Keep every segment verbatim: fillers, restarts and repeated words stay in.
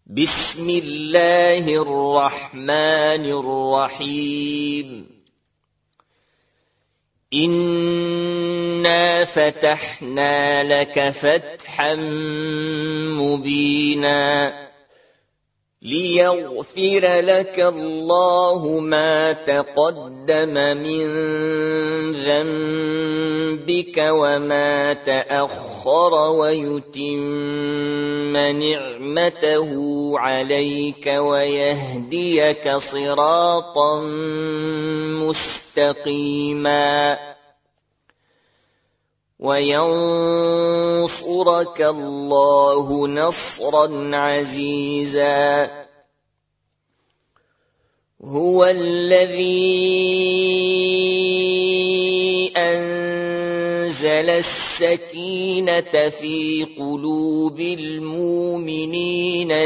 بسم الله الرحمن الرحيم إنا فتحنا لك فتحا مبينا ليغفر لك الله ما تقدم من ذنبك وما تأخر ويتم نعمته عليك ويهديك صراطا مستقيما وينصرك الله نصرا عزيزا هو الذي أنزل السكينة في قلوب المؤمنين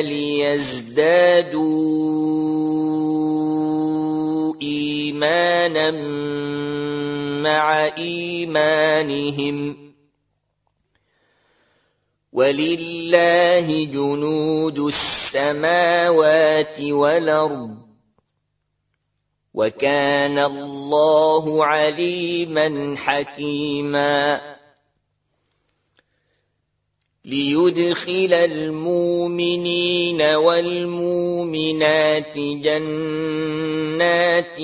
ليزدادوا إيمانا مع إيمانهم ولله جنود السماوات والأرض وكان الله عليما حكيما ليدخل المؤمنين والمؤمنات جنات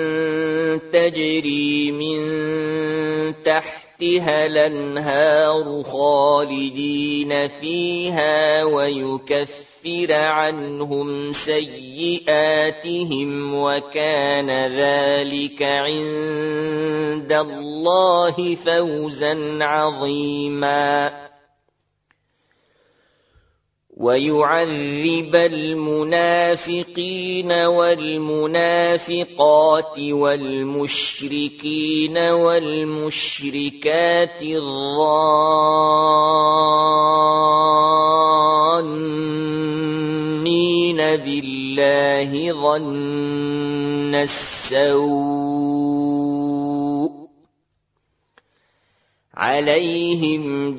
تجري من تحتها الأنهار خالدين فيها ويكفر عنهم سيئاتهم وكان ذلك عند الله فوزا عظيما ويعذب المنافقين والمنافقات والمشركين والمشركات الظانين بالله ظن السوء عليهم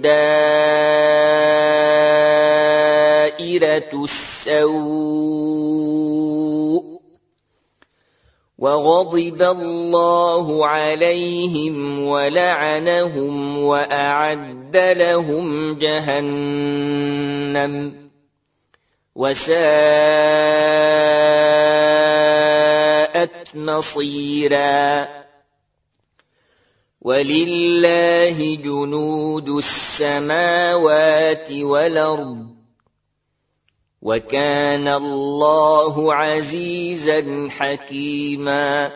دائرة السوء وغضب الله عليهم ولعنهم وأعد لهم جهنم وساءت مصيرا ولله جنود السماوات والأرض وكان الله عزيزا حكيما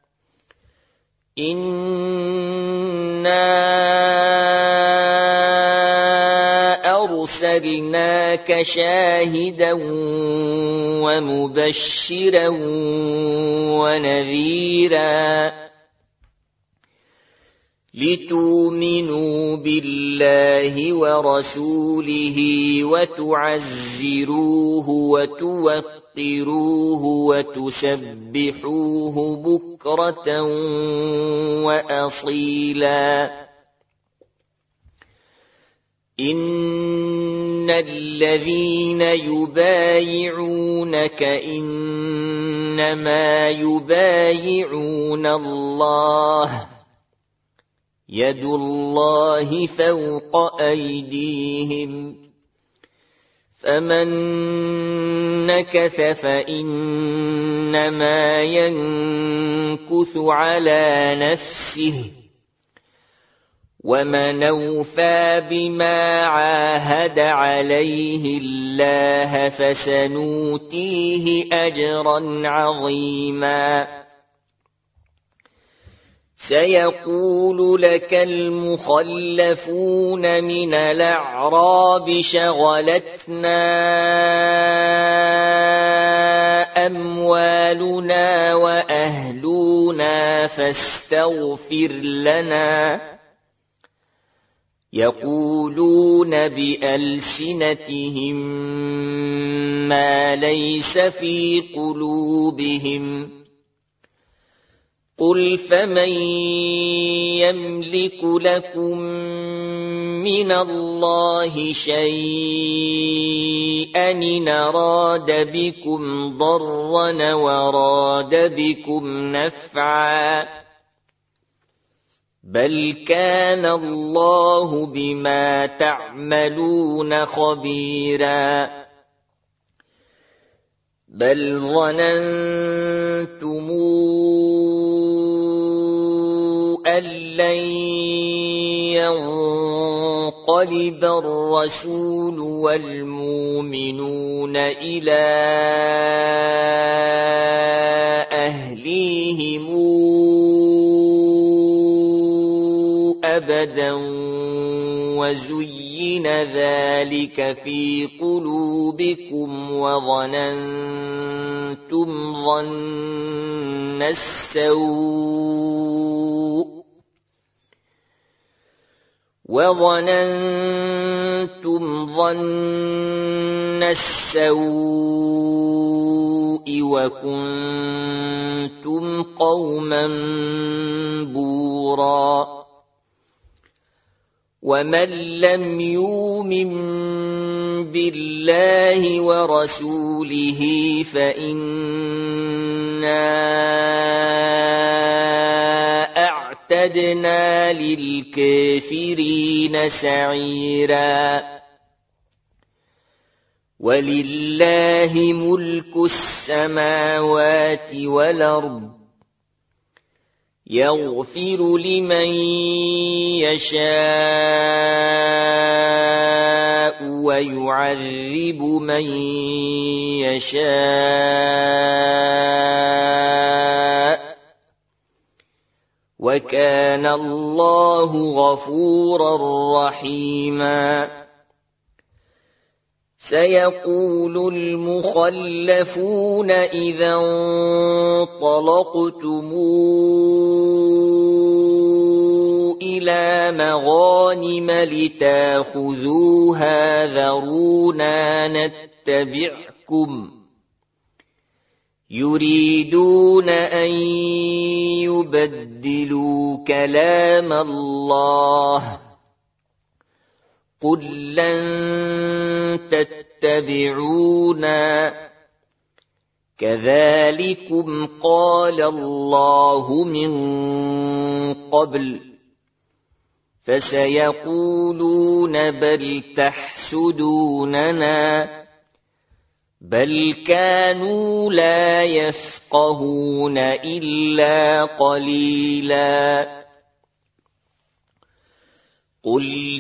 إنا أرسلناك شاهدا ومبشرا ونذيرا لتؤمنوا بالله ورسوله وتعزروه وتوقروه وتسبحوه بكرة وأصيلا إن الذين يبايعونك إنما يبايعون الله يد الله فوق أيديهم فمن نكث فإنما ينكث على نفسه ومن أوفى بما عاهد عليه الله فسنؤتيه أجرا عظيما سيقول لك المخلفون من الأعراب شغلتنا أموالنا وأهلنا فاستغفر لنا يقولون بألسنتهم ما ليس في قلوبهم قل فمن يملك لكم من الله شيئا إن أراد بكم ضرا وراد بكم نفعا بل كان الله بما تعملون خبيرا بل ظننتم أن لن ينقلب الرسول والمؤمنون إلى أهليهم أبدا وزين ذلك في قلوبكم وظننتم ظن السوء وظننتم ظن السوء وكنتم قوما بورا ومن لم يؤمن بالله ورسوله فإنا أعتدنا للكافرين سعيرا ولله ملك السماوات والأرض يغفر لمن يشاء ويعذب من يشاء وكان الله غفورا رحيما سيقول المخلفون إذا انطلقتم إلى مغانم لتاخذوها ذرونا نتبعكم يريدون أن يبدلوا كلام الله قل لن تتبعونا كذلكم قال الله من قبل فسيقولون بل تحسدوننا بل كانوا لا يفقهون إلا قليلا قل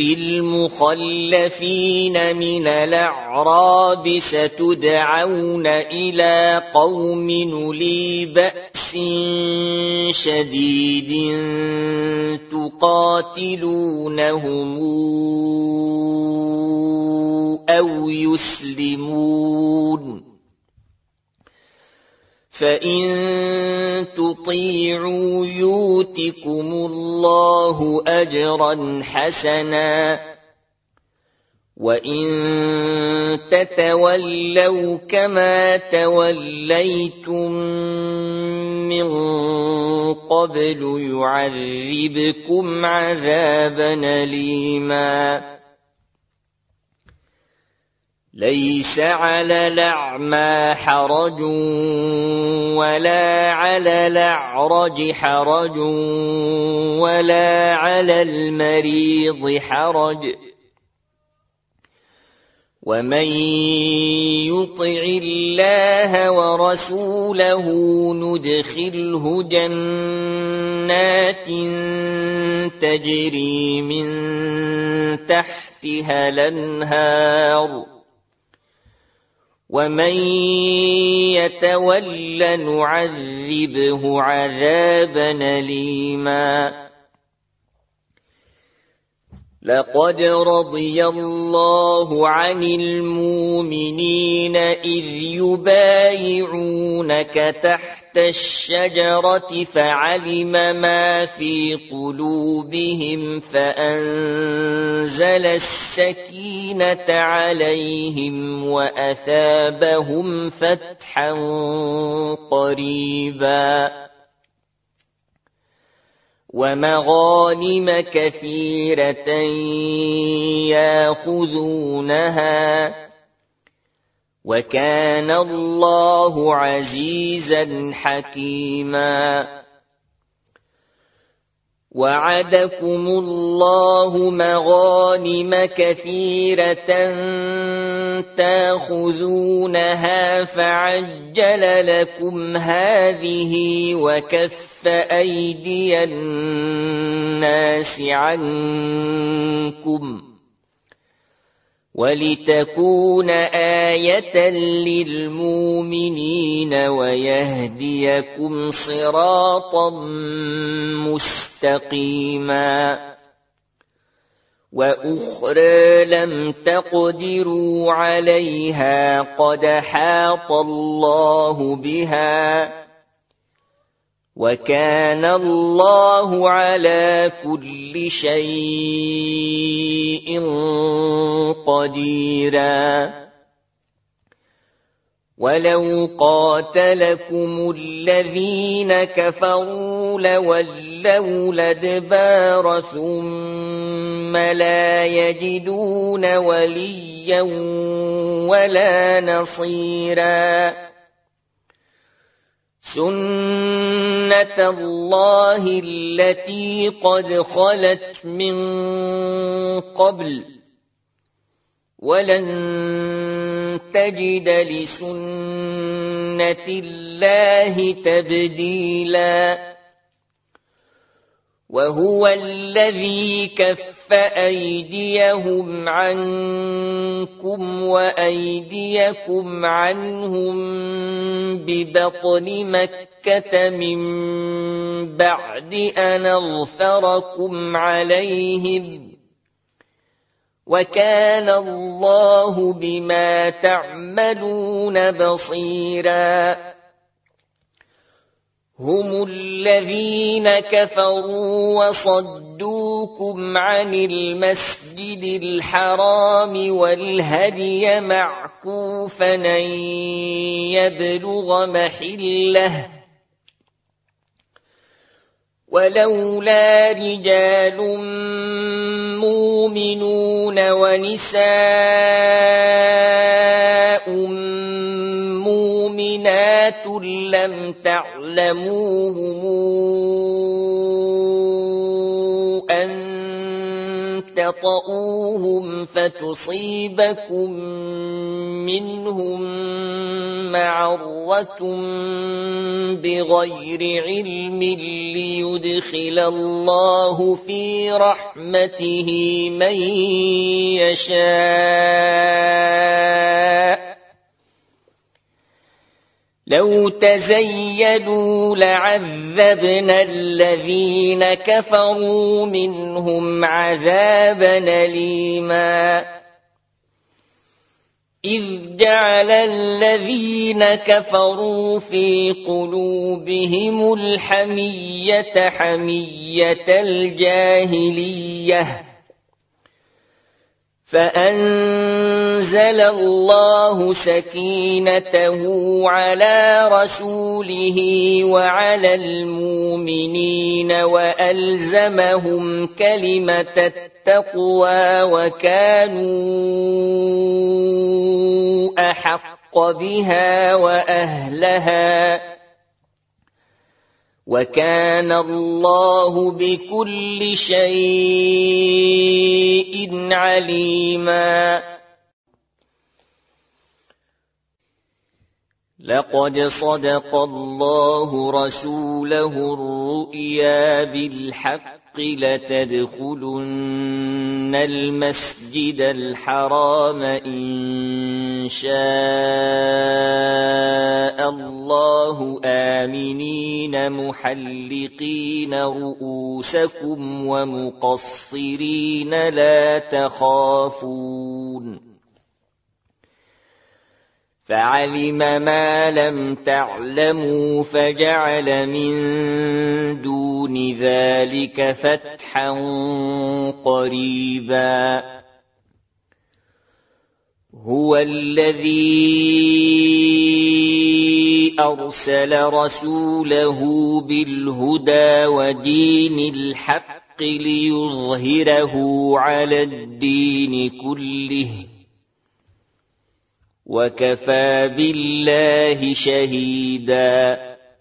للمخلفين من الأعراب ستدعون إلى قوم أولي بأس شديد تقاتلونهم أو يسلمون فإن تطيعوا يؤتكم الله أجرا حسنا وإن تتولوا كما توليتم من قبل يعذبكم عذابا أليما ليس على الأعمى حرج ولا على الأعرج حرج ولا على المريض حرج ومن يطع الله ورسوله ندخله جنات تجري من تحتها الأنهار ومن يتول نعذبه عذابا أليما لقد رضي الله عن المؤمنين إذ يبايعونك تحت الشجرة فعلم ما في قلوبهم فأنزل السكينة عليهم وأثابهم فتحا قريبا ومغانم كثيرة ياخذونها وكان الله عزيزا حكيما وعدكم الله مغانم كثيرة تاخذونها فعجل لكم هذه وكف أيدي الناس عنكم ولتكون آية للمؤمنين ويهديكم صراطا مستقيما وأخرى لم تقدروا عليها قد حاط الله بها وكان الله على كل شيء قديرا ولو قاتلكم الذين كفروا لولوا الأدبار ثم لا يجدون وليا ولا نصيرا سنة الله التي قد خلت من قبل ولن تجد لسنة الله تبديلا وهو الذي كف أيديهم عنكم وأيديكم عنهم ببطن مكة من بعد أن أظفركم عليهم وكان الله بما تعملون بصيرا هم الذين كفروا وصدوكم عن المسجد الحرام والهدي معكوفا أن يبلغ محله ولولا رجال مؤمنون ونساء مؤمنات لم تعلموهم أن تطؤوهم فتصيبكم منهم معرة بغير علم ليدخل الله في رحمته من يشاء لو تزيلوا لعذبنا الذين كفروا منهم عذابا أليما إذ جعل الذين كفروا في قلوبهم الحمية حمية الجاهلية فأنزل الله سكينته على رسوله وعلى المؤمنين وألزمهم كلمة التقوى وكانوا أحق بها وأهلها وكان الله بكل شيء عليما لقد صدق الله رسوله الرؤيا بالحق لتدخلن المسجد الحرام إن شاء الله آمنين محلقين رؤوسكم ومقصرين لا تخافون فعلم ما لم تعلموا فجعل من دون ذلك فتحا قريبا هو الذي أرسل رسوله بالهدى ودين الحق ليظهره على الدين كله وكفى بالله شهيدا.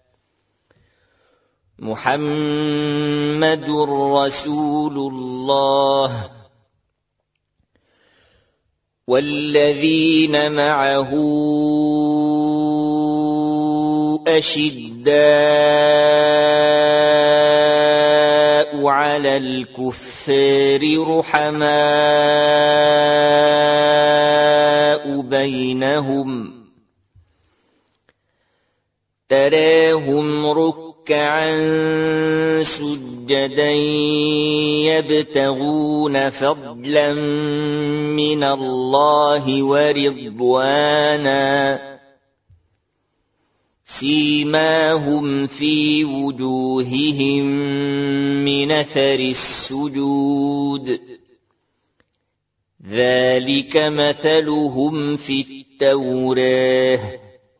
محمد رسول الله والذين معه أشداء على الكفار رحماء بينهم تراهم ركعا سجدا يبتغون فضلا من الله ورضوانا سيماهم في وجوههم من أثر السجود ذلك مثلهم في التوراة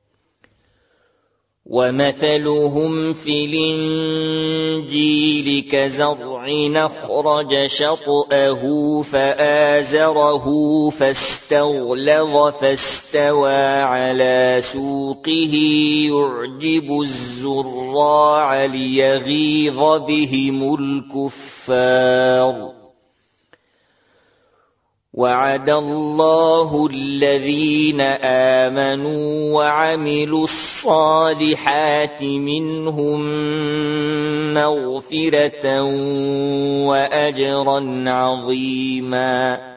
ومثلهم في الإنجيل كزرع أخرج شطأه فآزره فاستغلظ فاستوى على سوقه يعجب الزراع ليغيظ بهم الكفار. وعد الله الذين آمنوا وعملوا الصالحات منهم مغفرة وأجرا عظيما.